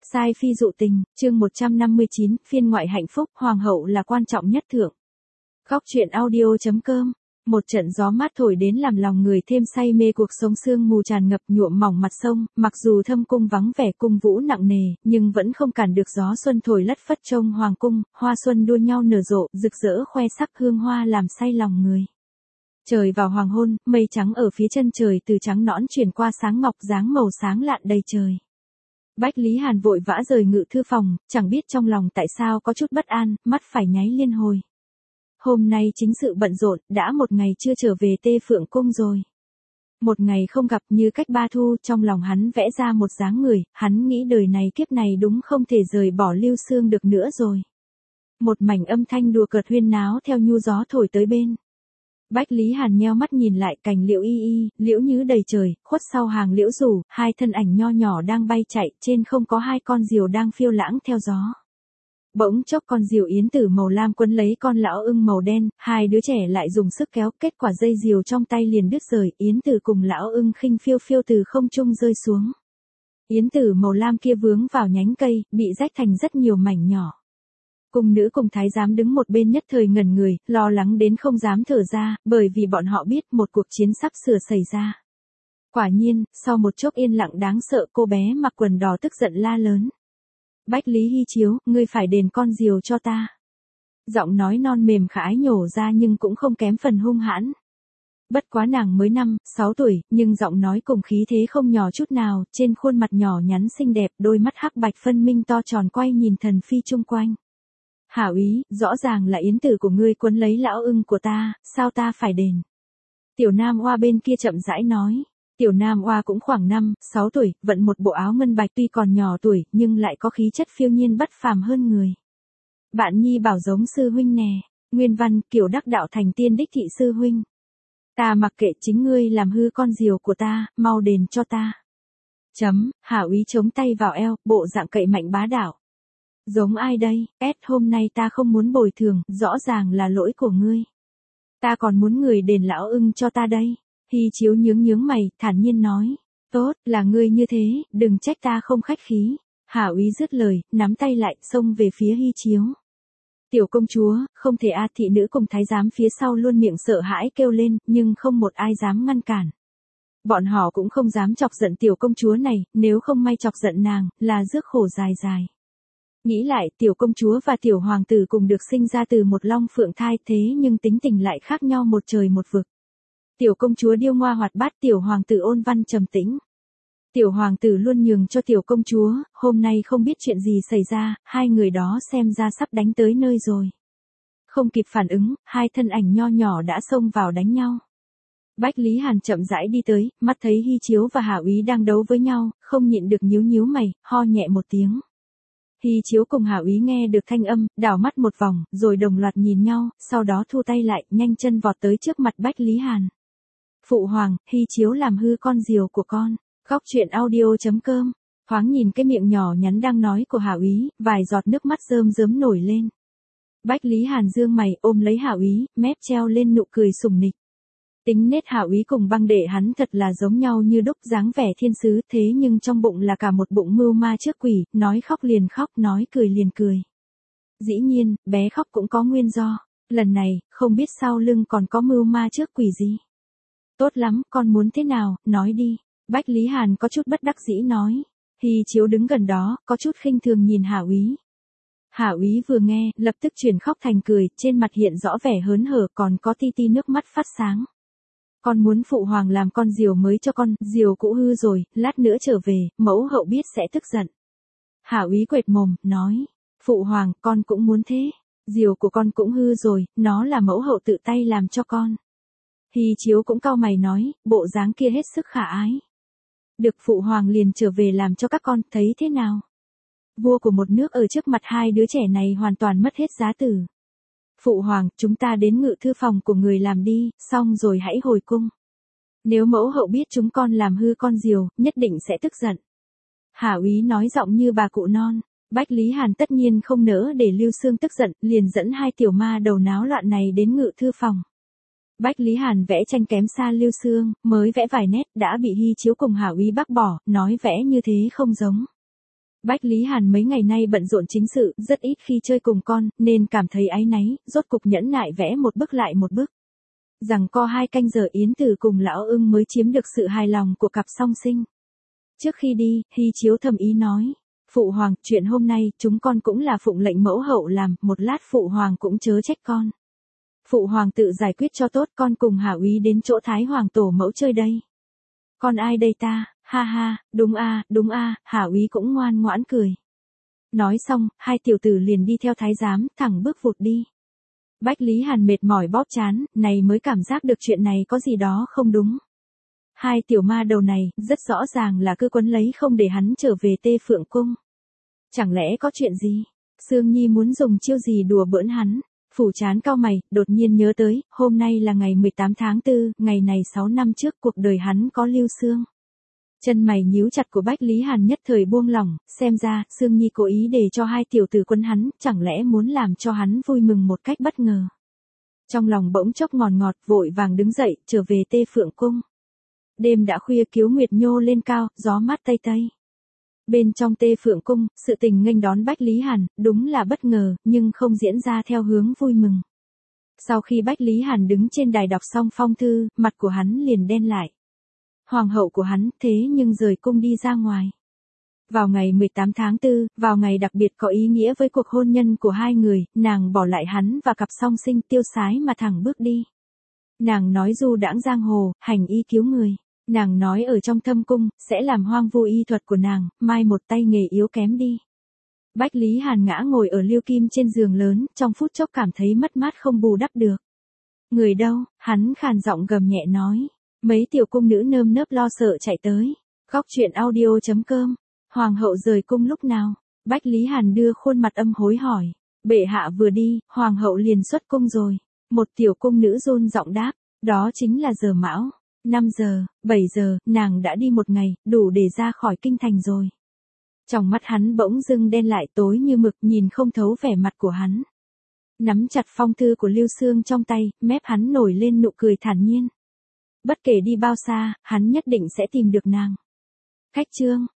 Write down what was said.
Sai phi dụ tình, chương 159, phiên ngoại hạnh phúc, hoàng hậu là quan trọng nhất thượng. Góc truyện audio.com. Một trận gió mát thổi đến làm lòng người thêm say mê, cuộc sống sương mù tràn ngập nhuộm mỏng mặt sông, mặc dù thâm cung vắng vẻ, cung vũ nặng nề, nhưng vẫn không cản được gió xuân thổi lất phất trong hoàng cung, hoa xuân đua nhau nở rộ, rực rỡ khoe sắc, hương hoa làm say lòng người. Trời vào hoàng hôn, mây trắng ở phía chân trời từ trắng nõn chuyển qua sáng ngọc, dáng màu sáng lạn đầy trời. Bách Lý Hàn vội vã rời ngự thư phòng, chẳng biết trong lòng tại sao có chút bất an, mắt phải nháy liên hồi. Hôm nay chính sự bận rộn, đã một ngày chưa trở về Tê Phượng Cung rồi. Một ngày không gặp như cách ba thu, trong lòng hắn vẽ ra một dáng người, hắn nghĩ đời này kiếp này đúng không thể rời bỏ Lưu Xương được nữa rồi. Một mảnh âm thanh đùa cợt huyên náo theo nhu gió thổi tới bên. Bách Lý Hàn nheo mắt nhìn lại, cành liễu y y, liễu nhứ đầy trời, khuất sau hàng liễu rủ, hai thân ảnh nho nhỏ đang bay chạy, trên không có hai con diều đang phiêu lãng theo gió. Bỗng chốc con diều yến tử màu lam quấn lấy con lão ưng màu đen, hai đứa trẻ lại dùng sức kéo, kết quả dây diều trong tay liền đứt rời, yến tử cùng lão ưng khinh phiêu phiêu từ không trung rơi xuống. Yến tử màu lam kia vướng vào nhánh cây, bị rách thành rất nhiều mảnh nhỏ. Cung nữ cùng thái giám đứng một bên nhất thời ngẩn người, lo lắng đến không dám thở ra, bởi vì bọn họ biết một cuộc chiến sắp sửa xảy ra. Quả nhiên, sau một chốc yên lặng đáng sợ, cô bé mặc quần đỏ tức giận la lớn. Bách Lý Hy Chiếu, ngươi phải đền con diều cho ta. Giọng nói non mềm khả ái nhổ ra nhưng cũng không kém phần hung hãn. Bất quá nàng mới 5-6 tuổi, nhưng giọng nói cùng khí thế không nhỏ chút nào, trên khuôn mặt nhỏ nhắn xinh đẹp, đôi mắt hắc bạch phân minh to tròn quay nhìn thần phi chung quanh. Hảo ý, rõ ràng là yến tử của ngươi quấn lấy lão ưng của ta, sao ta phải đền? Tiểu Nam Oa bên kia chậm rãi nói. Tiểu Nam Oa cũng khoảng 5-6 tuổi, vận một bộ áo ngân bạch, tuy còn nhỏ tuổi, nhưng lại có khí chất phiêu nhiên bất phàm hơn người. Bạn nhi bảo giống sư huynh nè, nguyên văn, kiểu đắc đạo thành tiên đích thị sư huynh. Ta mặc kệ, chính ngươi làm hư con diều của ta, mau đền cho ta. Hảo ý chống tay vào eo, bộ dạng cậy mạnh bá đạo. Giống ai đây, hôm nay ta không muốn bồi thường, rõ ràng là lỗi của ngươi. Ta còn muốn người đền lão ưng cho ta đây. Hy Chiếu nhướng mày, thản nhiên nói. Tốt, là ngươi như thế, đừng trách ta không khách khí. Hảo ý dứt lời, nắm tay lại, xông về phía Hy Chiếu. Tiểu công chúa, không thể thị nữ cùng thái giám phía sau luôn miệng sợ hãi kêu lên, nhưng không một ai dám ngăn cản. Bọn họ cũng không dám chọc giận tiểu công chúa này, nếu không may chọc giận nàng, là rước khổ dài dài. Nghĩ lại, tiểu công chúa và tiểu hoàng tử cùng được sinh ra từ một long phượng thai, thế nhưng tính tình lại khác nhau một trời một vực. Tiểu công chúa điêu ngoa hoạt bát, tiểu hoàng tử ôn văn trầm tĩnh. Tiểu hoàng tử luôn nhường cho tiểu công chúa, hôm nay không biết chuyện gì xảy ra, hai người đó xem ra sắp đánh tới nơi rồi. Không kịp phản ứng, hai thân ảnh nho nhỏ đã xông vào đánh nhau. Bách Lý Hàn chậm rãi đi tới, mắt thấy Hy Chiếu và Hảo Ý đang đấu với nhau, không nhịn được nhíu mày, ho nhẹ một tiếng. Hy Chiếu cùng Hảo Ý nghe được thanh âm, đảo mắt một vòng, rồi đồng loạt nhìn nhau, sau đó thu tay lại, nhanh chân vọt tới trước mặt Bách Lý Hàn. Phụ hoàng, Hy Chiếu làm hư con diều của con. Góc truyện audio.com. Thoáng nhìn cái miệng nhỏ nhắn đang nói của Hảo Ý, vài giọt nước mắt rơm rớm nổi lên. Bách Lý Hàn dương mày, ôm lấy Hảo Ý, mép treo lên nụ cười sủng nịch. Tính nết Hảo Ý cùng băng đệ hắn thật là giống nhau như đúc, dáng vẻ thiên sứ, thế nhưng trong bụng là cả một bụng mưu ma trước quỷ, nói khóc liền khóc, nói cười liền cười. Dĩ nhiên, bé khóc cũng có nguyên do, lần này, không biết sau lưng còn có mưu ma trước quỷ gì. Tốt lắm, con muốn thế nào, nói đi. Bách Lý Hàn có chút bất đắc dĩ nói. Hy Chiếu đứng gần đó, có chút khinh thường nhìn Hảo Ý. Hảo Ý vừa nghe, lập tức chuyển khóc thành cười, trên mặt hiện rõ vẻ hớn hở, còn có ti ti nước mắt phát sáng. Con muốn phụ hoàng làm con diều mới cho con, diều cũ hư rồi, lát nữa trở về, mẫu hậu biết sẽ tức giận. Hảo Ý quệt mồm, nói. Phụ hoàng, con cũng muốn thế. Diều của con cũng hư rồi, nó là mẫu hậu tự tay làm cho con. Hy Chiếu cũng cau mày nói, bộ dáng kia hết sức khả ái. Được, phụ hoàng liền trở về làm cho các con, thấy thế nào? Vua của một nước ở trước mặt hai đứa trẻ này hoàn toàn mất hết giá tử. Phụ hoàng, chúng ta đến ngự thư phòng của người làm đi, xong rồi hãy hồi cung. Nếu mẫu hậu biết chúng con làm hư con diều, nhất định sẽ tức giận. Hảo Ý nói giọng như bà cụ non. Bách Lý Hàn tất nhiên không nỡ để Lưu Xương tức giận, liền dẫn hai tiểu ma đầu náo loạn này đến ngự thư phòng. Bách Lý Hàn vẽ tranh kém xa Lưu Xương, mới vẽ vài nét đã bị Hy Chiếu cùng Hảo Ý bác bỏ, nói vẽ như thế không giống. Bách Lý Hàn mấy ngày nay bận rộn chính sự, rất ít khi chơi cùng con, nên cảm thấy áy náy, rốt cục nhẫn nại vẽ một bức lại một bức. Rằng co 2 canh giờ Yến Tử cùng Lão Ưng mới chiếm được sự hài lòng của cặp song sinh. Trước khi đi, Hy Chiếu thầm ý nói. Phụ hoàng, chuyện hôm nay, chúng con cũng là phụng lệnh mẫu hậu làm, một lát phụ hoàng cũng chớ trách con. Phụ hoàng tự giải quyết cho tốt, con cùng Hà úy đến chỗ Thái hoàng tổ mẫu chơi đây. Con ai đây ta, ha ha, đúng a, Hà úy cũng ngoan ngoãn cười. Nói xong, 2 tiểu tử liền đi theo thái giám, thẳng bước vụt đi. Bách Lý Hàn mệt mỏi bóp trán, này mới cảm giác được chuyện này có gì đó không đúng. 2 tiểu ma đầu này, rất rõ ràng là cứ quấn lấy không để hắn trở về Tê Phượng Cung. Chẳng lẽ có chuyện gì? Sương Nhi muốn dùng chiêu gì đùa bỡn hắn? Phủ Chán cau mày, đột nhiên nhớ tới, hôm nay là ngày 18 tháng 4, ngày này 6 năm trước cuộc đời hắn có Lưu Sương. Chân mày nhíu chặt của Bách Lý Hàn nhất thời buông lỏng, xem ra, Sương Nhi cố ý để cho 2 tiểu tử quấn hắn, chẳng lẽ muốn làm cho hắn vui mừng một cách bất ngờ. Trong lòng bỗng chốc ngọt ngọt, vội vàng đứng dậy, trở về Tê Phượng Cung. Đêm đã khuya, kiếu nguyệt nhô lên cao, gió mát tây tây. Bên trong Tê Phượng Cung, sự tình nghênh đón Bách Lý Hàn, đúng là bất ngờ, nhưng không diễn ra theo hướng vui mừng. Sau khi Bách Lý Hàn đứng trên đài đọc xong phong thư, mặt của hắn liền đen lại. Hoàng hậu của hắn, thế nhưng rời cung đi ra ngoài. Vào ngày 18 tháng 4, vào ngày đặc biệt có ý nghĩa với cuộc hôn nhân của 2 người, nàng bỏ lại hắn và cặp song sinh tiêu sái mà thẳng bước đi. Nàng nói du đãng giang hồ, hành y cứu người. Nàng nói ở trong thâm cung, sẽ làm hoang vu y thuật của nàng, mai một tay nghề yếu kém đi. Bách Lý Hàn ngã ngồi ở liêu kim trên giường lớn, trong phút chốc cảm thấy mất mát không bù đắp được. Người đâu, hắn khàn giọng gầm nhẹ nói. Mấy tiểu cung nữ nơm nớp lo sợ chạy tới. Góc truyện audio.com. Hoàng hậu rời cung lúc nào? Bách Lý Hàn đưa khuôn mặt âm hối hỏi. Bệ hạ vừa đi, hoàng hậu liền xuất cung rồi. Một tiểu cung nữ run giọng đáp. Đó chính là giờ mão. 5 giờ, 7 giờ, nàng đã đi một ngày, đủ để ra khỏi kinh thành rồi. Trong mắt hắn bỗng dưng đen lại tối như mực, nhìn không thấu vẻ mặt của hắn. Nắm chặt phong thư của Lưu Sương trong tay, mép hắn nổi lên nụ cười thản nhiên. Bất kể đi bao xa, hắn nhất định sẽ tìm được nàng. Khách chương.